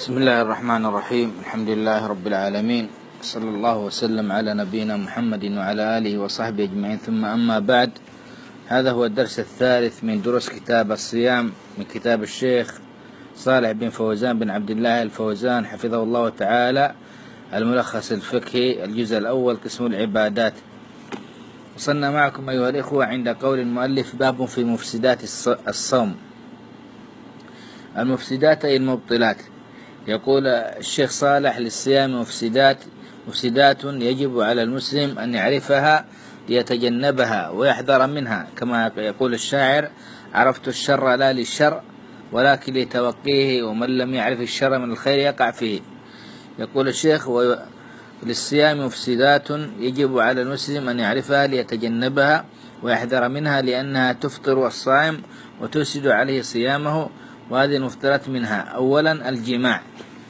بسم الله الرحمن الرحيم. الحمد لله رب العالمين، صلى الله وسلم على نبينا محمد وعلى آله وصحبه أجمعين، ثم أما بعد. هذا هو الدرس الثالث من دروس كتاب الصيام من كتاب الشيخ صالح بن فوزان بن عبد الله الفوزان حفظه الله تعالى، الملخص الفقهي الجزء الأول قسم العبادات. وصلنا معكم أيها الإخوة عند قول المؤلف: باب في مفسدات الصوم. المفسدات أي المبطلات. يقول الشيخ صالح: للصيام مفسدات يجب على المسلم أن يعرفها ليتجنبها ويحذر منها، كما يقول الشاعر: عرفت الشر لا للشر ولكن لتوقيه، ومن لم يعرف الشر من الخير يقع فيه. يقول الشيخ: للصيام مفسدات يجب على المسلم أن يعرفها ليتجنبها ويحذر منها، لأنها تفطر الصائم وتفسد عليه صيامه. وهذه المفطرات منها: أولا الجماع،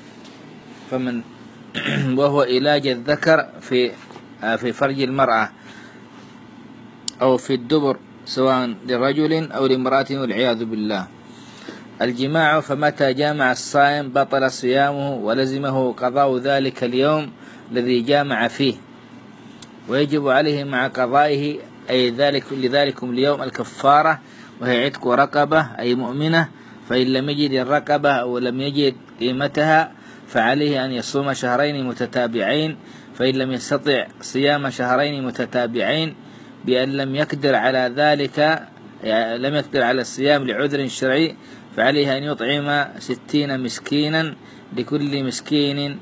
وهو علاج الذكر في فرج المرأة أو في الدبر، سواء لرجل أو لامرأة والعياذ بالله. الجماع، فمتى جامع الصائم بطل صيامه ولزمه قضاء ذلك اليوم الذي جامع فيه، ويجب عليه مع قضائه أي لذلكم اليوم الكفارة، وهي عتق رقبة أي مؤمنة، فإن لم يجد الرقبة أو لم يجد قيمتها فعليه أن يصوم شهرين متتابعين، فإن لم يستطع صيام شهرين متتابعين بأن لم يقدر على ذلك، لم يقدر على الصيام لعذر شرعي، فعليه أن يطعم 60 مسكينا، لكل مسكين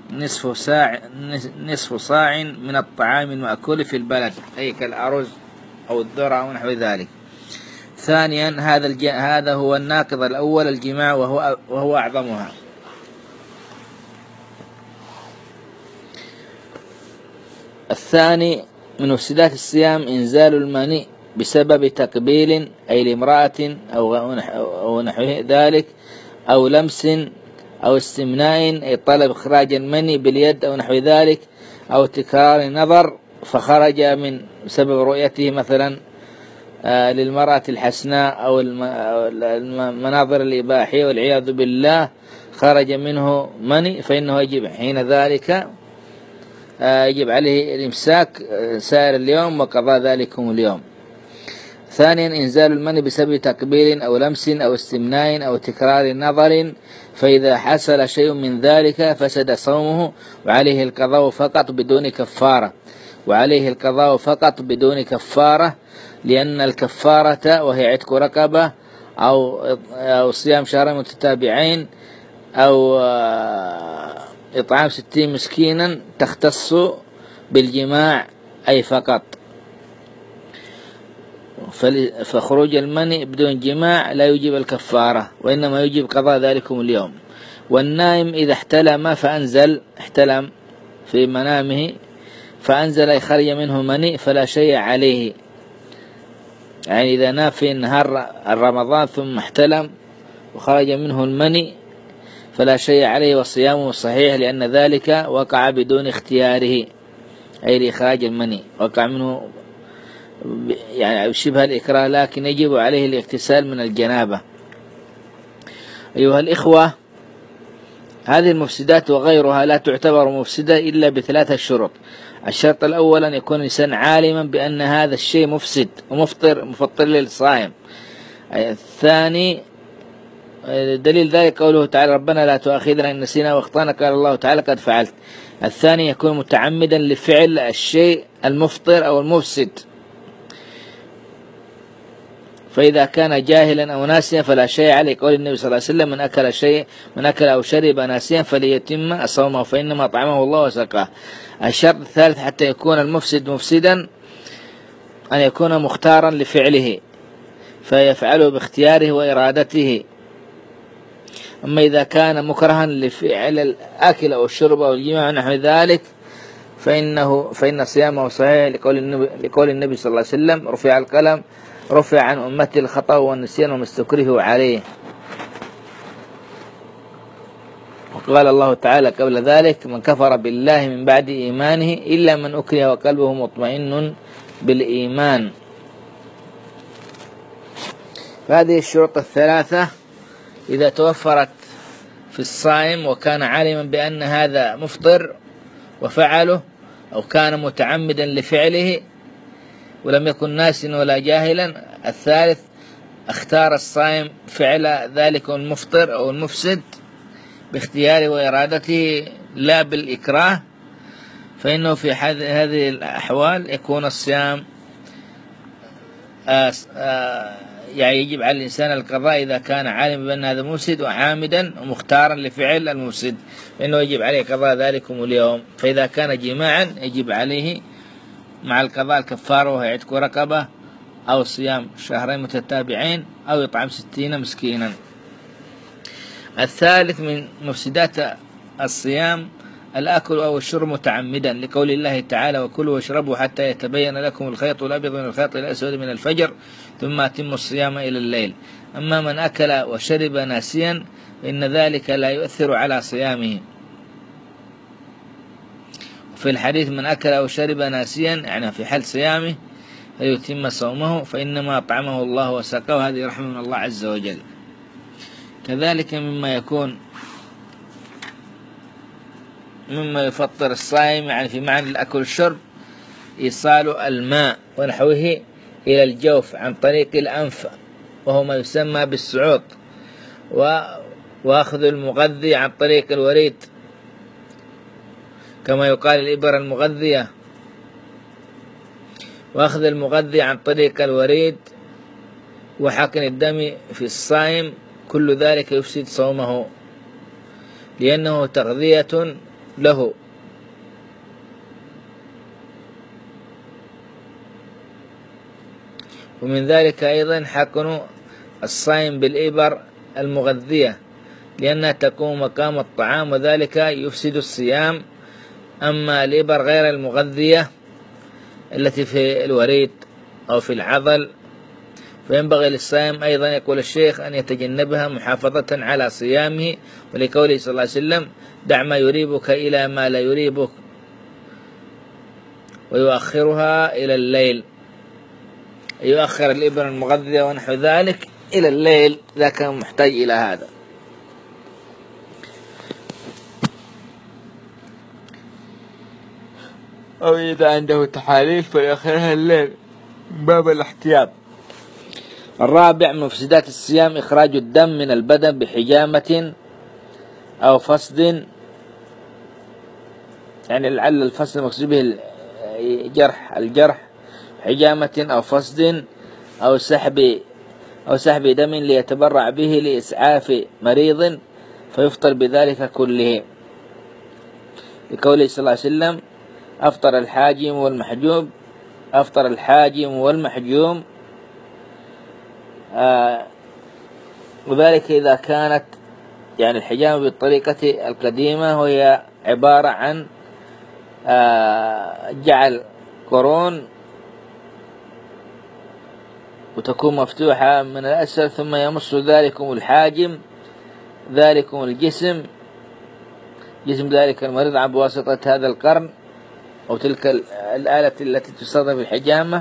نصف صاع من الطعام المأكول في البلد، أي كالأرز أو الذرة أو نحو ذلك. ثانيا، هذا هو الناقض الأول، الجماع، وهو أعظمها. الثاني من مفسدات الصيام إنزال المني بسبب تقبيل أي لامرأة أو نحو ذلك، أو لمس أو استمناء أي طلب إخراج المني باليد أو نحو ذلك، أو تكرار نظر فخرج من سبب رؤيته مثلا للمرأة الحسناء أو المناظر الإباحية والعياذ بالله، خرج منه مني، فإنه يجب حين ذلك يجب عليه الإمساك سائر اليوم وقضاء ذلكم اليوم. ثانيا، إنزال المني بسبب تقبيل أو لمس أو استمناء أو تكرار نظر، فإذا حصل شيء من ذلك فسد صومه، وعليه القضاء فقط بدون كفارة، لأن الكفارة وهي عتق رقبة أو صيام شهرين متتابعين أو إطعام 60 مسكينا تختص بالجماع أي فقط، فخروج المني بدون جماع لا يجب الكفارة، وإنما يجب قضاء ذلكم اليوم. والنائم إذا احتلم في منامه فأنزل أي خرج منه مني فلا شيء عليه، يعني إذا نام في نهار رمضان ثم احتلم وخرج منه المني فلا شيء عليه وصيامه صحيح، لأن ذلك وقع بدون اختياره، أي لإخراج المني وقع منه يعني شبه الإكراه، لكن يجب عليه الاغتسال من الجنابة. أيها الإخوة، هذه المفسدات وغيرها لا تعتبر مفسدة إلا بثلاثة شروط. الشرط الأول أن يكون الإنسان عالما بأن هذا الشيء مفسد ومفطر للصائم. الثاني دليل ذلك قوله تعالى: ربنا لا تؤاخذنا إن نسينا واخطأنا، قال الله تعالى: قد فعلت. الثاني يكون متعمدا لفعل الشيء المفطر أو المفسد، فإذا كان جاهلا أو ناسيا فلا شيء عليه، قول النبي صلى الله عليه وسلم: من أكل أو شرب ناسيا فليتم صومه فإنما طعمه الله وسقاه. الشرط الثالث حتى يكون المفسد مفسدا أن يكون مختارا لفعله فيفعله باختياره وإرادته. أما إذا كان مكرها لفعل الأكل أو الشرب أو الجماع نحو ذلك فإن صيامه صحيح، لقول النبي صلى الله عليه وسلم: رفع القلم، رفع عن أمتي الخطأ والنسيان وما استكرهوا عليه. وقال الله تعالى قبل ذلك: من كفر بالله من بعد إيمانه إلا من أكره وقلبه مطمئن بالإيمان. فهذه الشروط الثلاثة إذا توفرت في الصائم وكان عالما بأن هذا مفطر وفعله، أو كان متعمدا لفعله ولم يكن ناسيا ولا جاهلا. الثالث اختار الصائم فعل ذلك المفطر أو المفسد باختياره وإرادته لا بالإكراه، فإنه في هذه الأحوال يكون الصيام يعني يجب على الإنسان القضاء إذا كان عالم بأن هذا مفسد وعامدا ومختارا لفعل المفسد، فإنه يجب عليه قضاء ذلكم اليوم. فإذا كان جماعا يجب عليه مع القضاء الكفارة وهي عتق رقبة، أو صيام شهرين متتابعين، أو يطعم 60 مسكينا. الثالث من مفسدات الصيام الأكل أو الشرب متعمدا، لقول الله تعالى: وكلوا واشربوا حتى يتبين لكم الخيط الأبيض من الخيط الأسود من الفجر ثم أتموا الصيام إلى الليل. أما من أكل وشرب ناسيا فإن ذلك لا يؤثر على صيامه. في الحديث: من أكل أو شرب ناسيا، يعني في حال صيامه، فيتم صومه فإنما أطعمه الله وسقاه. هذه رحمة من الله عز وجل. كذلك مما يفطر الصائم، يعني في معنى الأكل والشرب، إيصال الماء ونحوه إلى الجوف عن طريق الأنف، وهو ما يسمى بالسعوط، وأخذ المغذي عن طريق الوريد، كما يقال الإبرة المغذية، وأخذ المغذي عن طريق الوريد، وحقن الدم في الصائم، كل ذلك يفسد صومه لأنه تغذية له. ومن ذلك أيضا حقن الصائم بالإبر المغذية، لأنها تقوم مقام الطعام وذلك يفسد الصيام. أما الإبر غير المغذية التي في الوريد أو في العضل فينبغي للصائم أيضا، يقول الشيخ، أن يتجنبها محافظة على صيامه، ولقوله صلى الله عليه وسلم: دع ما يريبك إلى ما لا يريبك، ويؤخرها إلى الليل. يؤخر الإبر المغذية ونحو ذلك إلى الليل إذا كان محتاج إلى هذا. أو إذا عنده تحاليل فيؤخرها الليل باب الاحتياط. الرابع من مفسدات الصيام إخراج الدم من البدن بحجامة أو فصد، يعني لعل الفصد مقصود به الجرح، حجامة أو فصد أو سحب دم ليتبرع به لإسعاف مريض، فيفطر بذلك كله، لقوله صلى الله عليه وسلم: أفطر الحاجم والمحجوم، وذلك إذا كانت يعني الحجامة بالطريقة القديمة، وهي عبارة عن جعل قرون وتكون مفتوحة من الأسفل، ثم يمص ذلكم الحاجم ذلكم الجسم ذلك المريض عن بواسطة هذا القرن أو تلك الآلة التي تستخدم في الحجامة،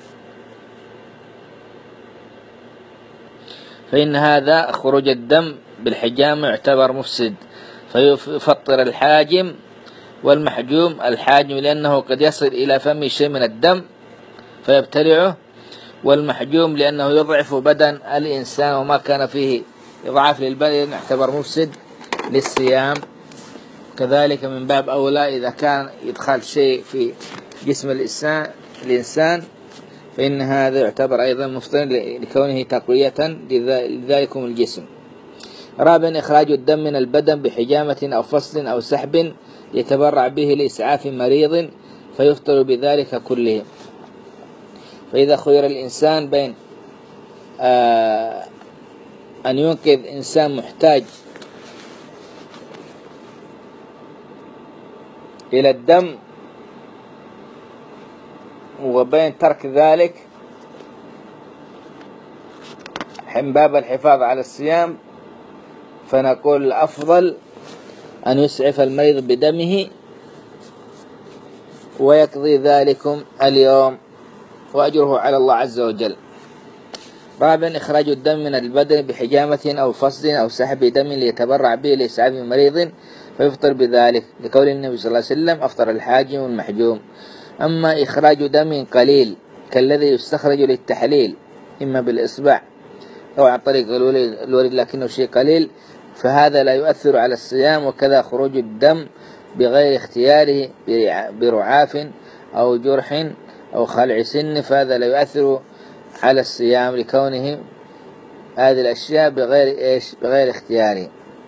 فإن هذا خروج الدم بالحجامة يعتبر مفسد، فيفطر الحاجم والمحجوم. الحاجم لأنه قد يصل إلى فم شيء من الدم فيبتلعه، والمحجوم لأنه يضعف بدن الإنسان، وما كان فيه إضعاف للبدن يعتبر مفسد للصيام. كذلك من باب أولى إذا كان يدخل شيء في جسم الإنسان فإن هذا يعتبر أيضا مفطر لكونه تقوية لذلكم الجسم. رابعا إخراج الدم من البدن بحجامة أو فصل أو سحب يتبرع به لإسعاف مريض، فيفطر بذلك كله. فإذا خير الإنسان بين أن ينقذ إنسان محتاج إلى الدم وبين ترك ذلك من باب الحفاظ على الصيام، فنقول الأفضل أن يسعف المريض بدمه ويقضي ذلكم اليوم، وأجره على الله عز وجل. رابعا إخراج الدم من البدن بحجامة أو فصل أو سحب دم ليتبرع به لإسعاف مريض فيفطر بذلك، لقول النبي صلى الله عليه وسلم: أفطر الحاجم والمحجوم. أما إخراج دم قليل كالذي يستخرج للتحليل إما بالإصبع أو عن طريق الوريد لكنه شيء قليل فهذا لا يؤثر على الصيام، وكذا خروج الدم بغير اختياره برعاف أو جرح أو خلع سن فهذا لا يؤثر على الصيام لكونه هذه الأشياء بغير اختياره،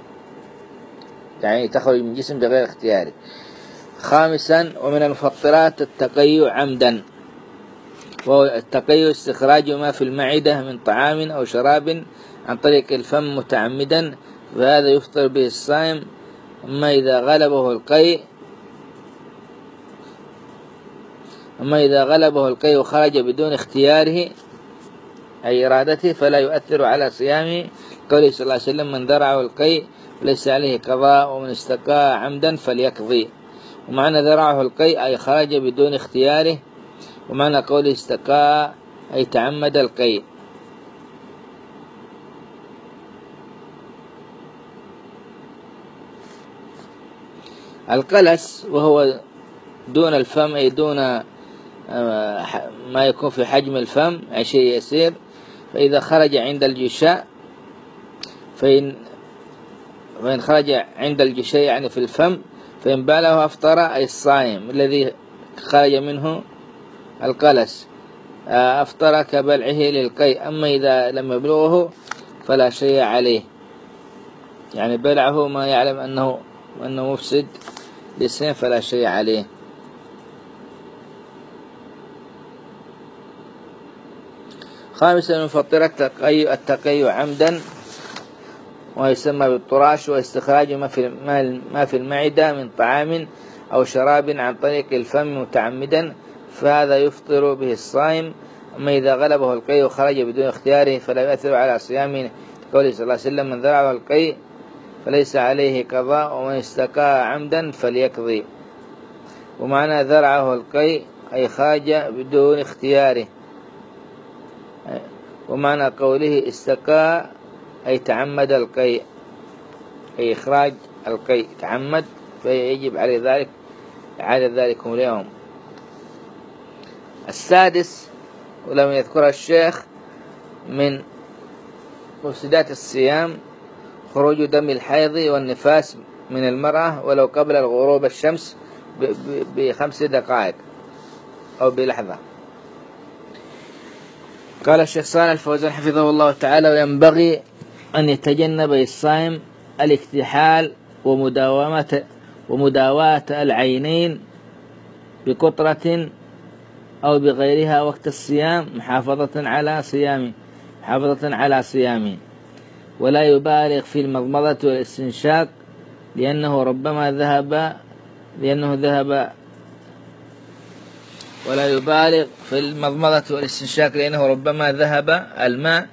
يعني تخرج من الجسم بغير اختياره. خامسا ومن المفطرات التقيؤ عمدا، وهو التقيؤ استخراج ما في المعدة من طعام أو شراب عن طريق الفم متعمدا فهذا يفطر به الصائم. أما إذا غلبه القيء وخرج بدون اختياره أي إرادته فلا يؤثر على صيامه، قوله صلى الله عليه وسلم: من ذرعه القيء ليس عليه قضاء ومن استقاء عمدا فليقضي. ومعنى ذرعه القيء أي خرج بدون اختياره، ومعنى قوله استقاء أي تعمد القيء. القلس وهو دون الفم أي دون ما يكون في حجم الفم أي شيء يسير، فإذا خرج عند الجشاء فإن خرج عند الجشاء يعني في الفم فإن باله أفطر أي الصائم الذي خرج منه القلس أفطر كبلعه للقيء. أما إذا لم يبلغه فلا شيء عليه، يعني بلعه ما يعلم أنه مفسد للصيام فلا شيء عليه. خامسا مفطر التقيؤ عمدا ويسمى بالطراش، واستخراج ما في المعدة من طعام أو شراب عن طريق الفم متعمدا فهذا يفطر به الصائم. أما إذا غلبه القيء وخرج بدون اختياره فلا يؤثر على صيامه، قوله صلى الله عليه وسلم: من ذرعه القيء فليس عليه قضاء ومن استقى عمدا فليقضي. ومعنى ذرعه القيء أي خرج بدون اختياره، ومعنى قوله استقى أي تعمد القيء أي إخراج القيء تعمد فيجب عليه ذلك إعادة ذلك اليوم. السادس ولم يذكر الشيخ من مفسدات الصيام خروج دم الحيض والنفاس من المرأة ولو قبل الغروب الشمس ب5 دقائق أو بلحظة. قال الشيخ صالح الفوزان حفظه الله تعالى: وينبغي أن يتجنب الصائم الاكتحال ومداواة العينين بقطرة أو بغيرها وقت الصيام محافظة على صيامه، ولا يبالغ في المضمضة والاستنشاق لأنه ربما ذهب ولا يبالغ في المضمضة والاستنشاق لأنه ربما ذهب الماء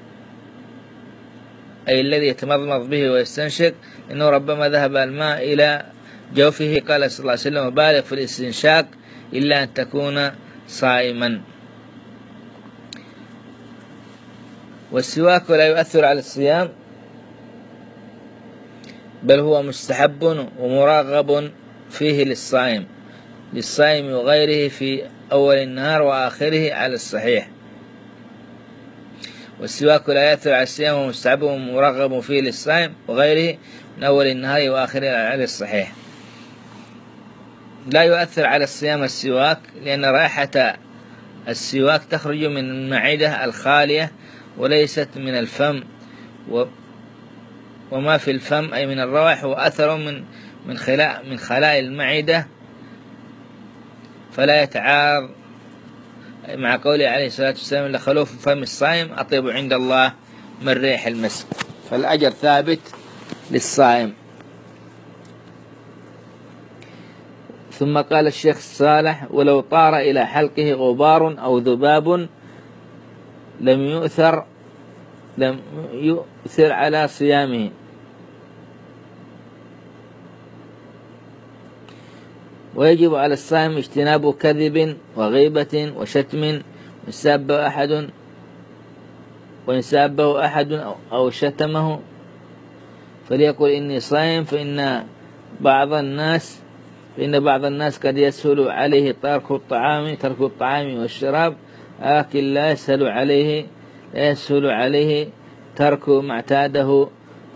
أي الذي يتمضمض به ويستنشق إنه ربما ذهب الماء إلى جوفه. قال صلى الله عليه وسلم: بالغ في الاستنشاق إلا أن تكون صائما. والسواك لا يؤثر على الصيام بل هو مستحب ومراغب فيه للصائم وغيره في أول النهار وآخره على الصحيح. والسواك لا يؤثر على الصيام ومستحب ومرغب فيه للصائم وغيره من أول النهار وآخره على الصحيح. لا يؤثر على الصيام السواك لأن رائحة السواك تخرج من المعدة الخالية وليست من الفم، وما في الفم أي من الروائح وأثر من خلاء المعدة فلا يتعارض مع قوله عليه الصلاة والسلام: لخلوف فم الصائم أطيب عند الله من ريح المسك، فالأجر ثابت للصائم. ثم قال الشيخ صالح: ولو طار إلى حلقه غبار أو ذباب لم يؤثر على صيامه. ويجب على الصائم اجتناب كذب وغيبة وشتم وسب أحد وإن سابه أحد أو شتمه فليقل إني صائم، فإن بعض الناس قد يسهل عليه ترك الطعام والشراب، لكن لا يسهل عليه ترك ما اعتاده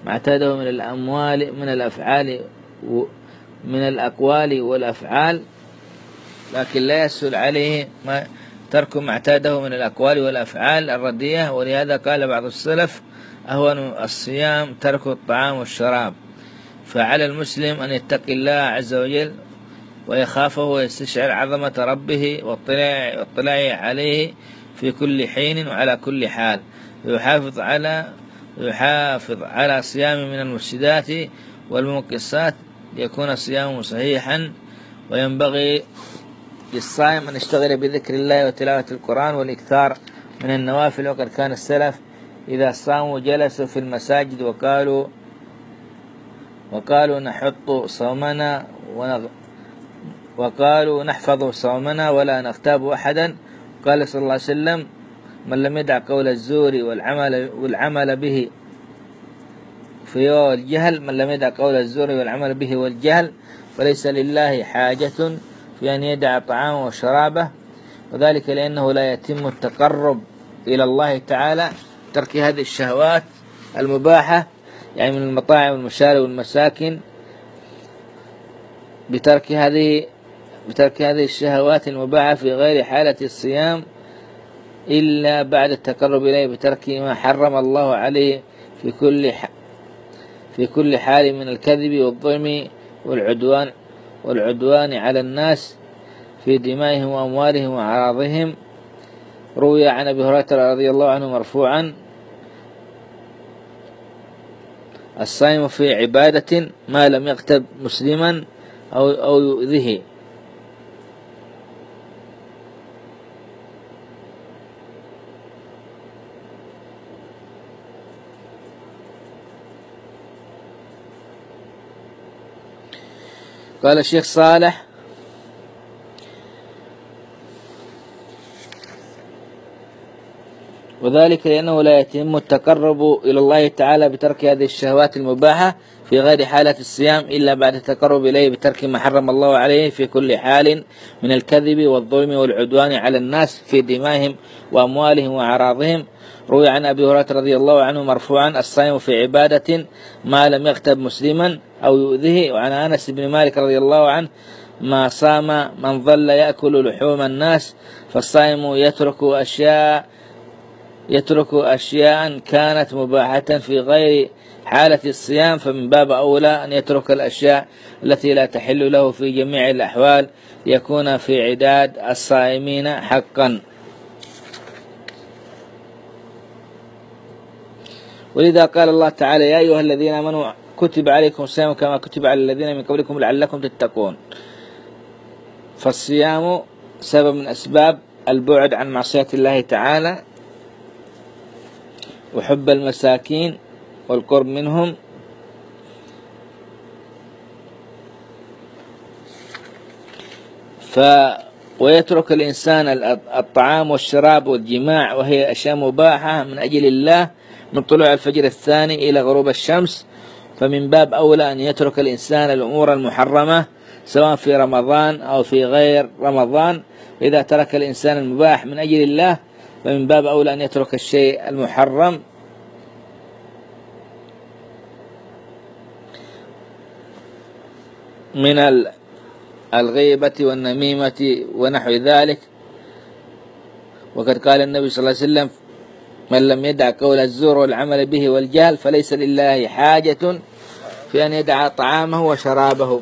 من الأقوال والأفعال، لكن لا يسهل عليه ترك ما اعتاده من الأقوال والأفعال الرديئة. ولهذا قال بعض السلف: أهون الصيام ترك الطعام والشراب. فعلى المسلم أن يتقي الله عز وجل ويخافه ويستشعر عظمة ربه واطلاعه عليه في كل حين وعلى كل حال، ويحافظ على صيام من المفسدات والمنقصات ليكون صيامه صحيحا. وينبغي للصائم أن يشتغل بذكر الله وتلاوة القرآن والإكثار من النوافل. وقد كان السلف إذا صاموا جلسوا في المساجد وقالوا نحفظ صومنا ولا نغتاب أحدا. قال صلى الله عليه وسلم: من لم يدع قول الزور والعمل به والجهل فليس لله حاجة في أن يدع طعامه وشرابه، وذلك لأنه لا يتم التقرب إلى الله تعالى ترك هذه الشهوات المباحة، يعني من المطاعم والمشارب والمساكن، بترك هذه الشهوات المباحة في غير حالة الصيام إلا بعد التقرب إليه بترك ما حرم الله عليه في كل حال من الكذب والظلم والعدوان على الناس في دمائهم وأموالهم وأعراضهم. روي عن أبي هريرة رضي الله عنه مرفوعا: الصائم في عبادة ما لم يغتب مسلما أو يؤذه. قال الشيخ صالح: وذلك لأنه لا يتم التقرب إلى الله تعالى بترك هذه الشهوات المباحة في غير حالة الصيام إلا بعد التقرب إليه بترك ما حرم الله عليه في كل حال من الكذب والظلم والعدوان على الناس في دمائهم وأموالهم وأعراضهم. روي عن أبي هريرة رضي الله عنه مرفوعا: الصائم في عبادة ما لم يغتب مسلما أو يؤذه. وعن أنس بن مالك رضي الله عنه: ما صام من ظل يأكل لحوم الناس، فالصائم يترك أشياء كانت مباحة في غير حالة الصيام، فمن باب أولى أن يترك الأشياء التي لا تحل له في جميع الأحوال ليكون في عداد الصائمين حقا. ولذا قال الله تعالى: يا أيها الذين آمنوا كتب عليكم الصيام كما كتب على الذين من قبلكم لعلكم تتقون. فالصيام سبب من أسباب البعد عن معصية الله تعالى وحب المساكين والقرب منهم. ويترك الإنسان الطعام والشراب والجماع وهي أشياء مباحة من أجل الله من طلوع الفجر الثاني إلى غروب الشمس، فمن باب أولى أن يترك الإنسان الأمور المحرمة سواء في رمضان أو في غير رمضان. إذا ترك الإنسان المباح من أجل الله فمن باب أولى أن يترك الشيء المحرم. من الغيبة والنميمة ونحو ذلك. وقد قال النبي صلى الله عليه وسلم: من لم يدع قول الزور والعمل به والجهل فليس لله حاجة في أن يدع طعامه وشرابه.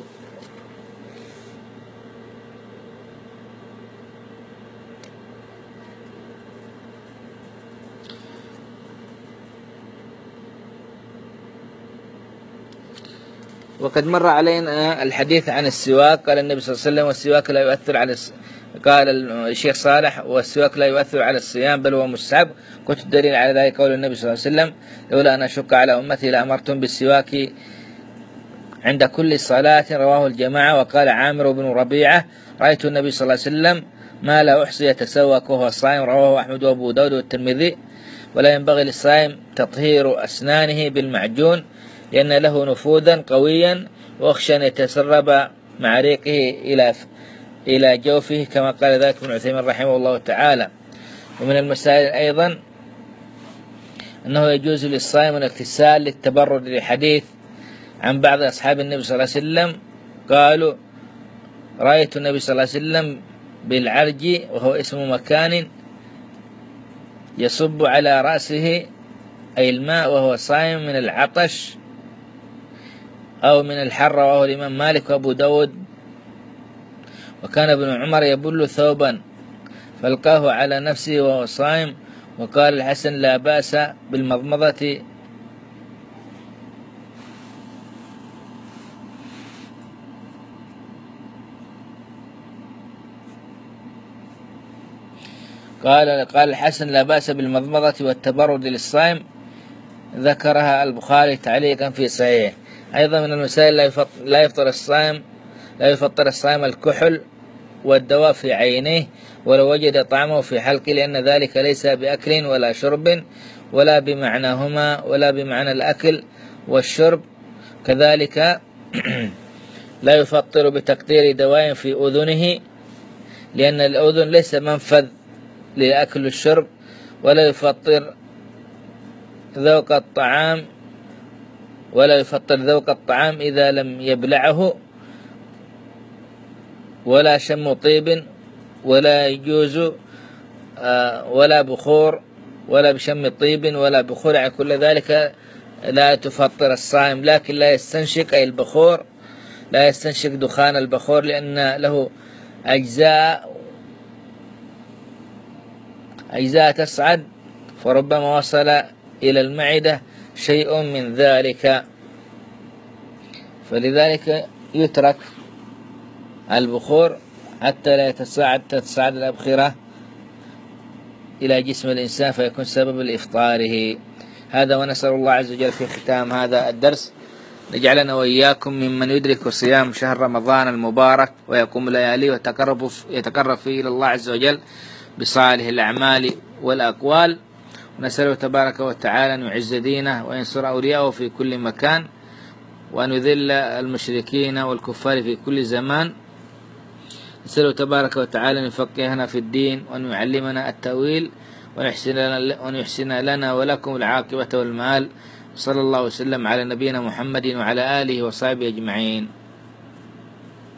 وقد مر علينا الحديث عن السواك. قال النبي صلى الله عليه وسلم: والسواك لا يؤثر على قال الشيخ صالح: والسواك لا يؤثر على الصيام بل هو مستحب. كنت الدليل على ذلك قول النبي صلى الله عليه وسلم: لولا أن أشق على أمتي لأمرتم بالسواك عند كل صلاة. رواه الجماعة. وقال عامر بن ربيعة: رأيت النبي صلى الله عليه وسلم ما لا أحصي يتسوك وهو صائم. رواه أحمد وأبو داود والترمذي. ولا ينبغي للصائم تطهير أسنانه بالمعجون لأن له نفوذا قويا، وأخشى أن يتسرب مع ريقه إلى جوفه كما قال ذلك ابن عثيمين رحمه الله تعالى. ومن المسائل أيضا أنه يجوز للصائم الاغتسال للتبرد، لحديث عن بعض أصحاب النبي صلى الله عليه وسلم قالوا: رأيت النبي صلى الله عليه وسلم بالعرج، وهو اسم مكان، يصب على رأسه أي الماء وهو صائم من العطش أو من الحر، رواه الإمام مالك وأبو داود. وكان ابن عمر يبل ثوبا فألقاه على نفسه وهو صائم. وقال الحسن: لا بأس بالمضمضة قال الحسن: لا بأس بالمضمضة والتبرد للصائم، ذكرها البخاري تعليقا في صحيحه. أيضا من المسائل لا يفطر الصائم الكحل والدواء في عينيه ولو وجد طعمه في حلقه، لأن ذلك ليس بأكل ولا شرب ولا بمعناهما ولا بمعنى الأكل والشرب. كذلك لا يفطر بتقطير دواء في أذنه، لأن الأذن ليس منفذ للأكل والشرب. ولا يفطر ذوق الطعام إذا لم يبلعه، ولا شم طيب، ولا يجوز ولا بخور، ولا بشم طيب ولا بخور، يعني كل ذلك لا تفطر الصائم. لكن لا يستنشق أي البخور، لا يستنشق دخان البخور، لأن له أجزاء تصعد، فربما وصل إلى المعدة شيء من ذلك، فلذلك يترك البخور حتى لا تتصاعد الأبخرة إلى جسم الإنسان فيكون سبب لإفطاره. هذا، ونسأل الله عز وجل في ختام هذا الدرس نجعلنا وإياكم ممن يدرك صيام شهر رمضان المبارك ويقوم لياليه ويتقرب فيه إلى الله عز وجل بصالح الأعمال والأقوال. ونسأله تبارك وتعالى أن يعز دينه وينصر أولياءه في كل مكان، وأن يذل المشركين والكفار في كل زمان. نسأله تبارك وتعالى أن يفقهنا في الدين، وأن يعلمنا التأويل، وأن يحسن لنا ولكم العاقبة والمآل. صلى الله وسلم على نبينا محمد وعلى آله وصحبه أجمعين.